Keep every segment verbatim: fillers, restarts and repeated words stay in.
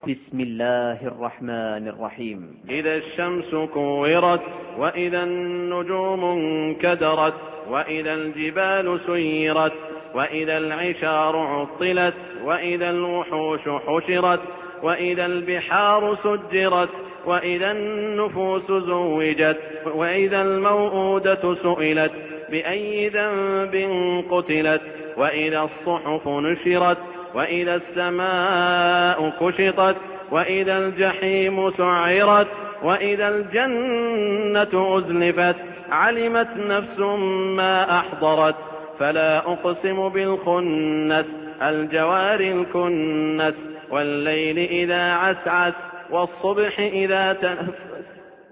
بسم الله الرحمن الرحيم. إذا الشمس كورت وإذا النجوم انكدرت وإذا الجبال سيرت وإذا العشار عطلت وإذا الوحوش حشرت وإذا البحار سجرت وإذا النفوس زوجت وإذا الموءودة سئلت بأي ذنب قتلت وإذا الصحف نشرت وإذا السماء كشطت وإذا الجحيم سعرت وإذا الجنة أزلفت علمت نفس ما أحضرت فلا أقسم بالخنس الجوار الكنس والليل إذا عسعس والصبح إذا تنفس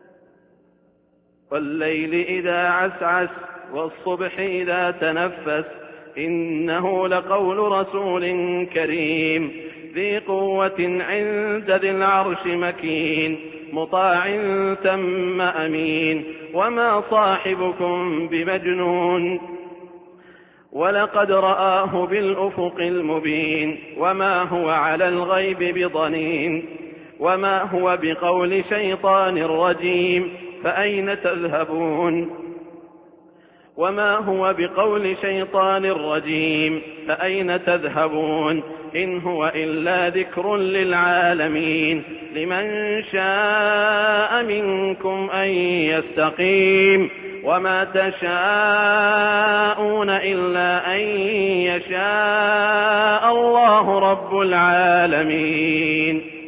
والليل إذا عسعس والصبح إذا تنفس إنه لقول رسول كريم ذي قوة عند ذي العرش مكين مطاع ثم أمين وما صاحبكم بمجنون ولقد رآه بالأفق المبين وما هو على الغيب بضنين وما هو بقول شيطان رجيم فأين تذهبون وما هو بقول شيطان رجيم فأين تذهبون إن هو إلا ذكر للعالمين لمن شاء منكم أن يستقيم وما تشاءون إلا أن يشاء الله رب العالمين.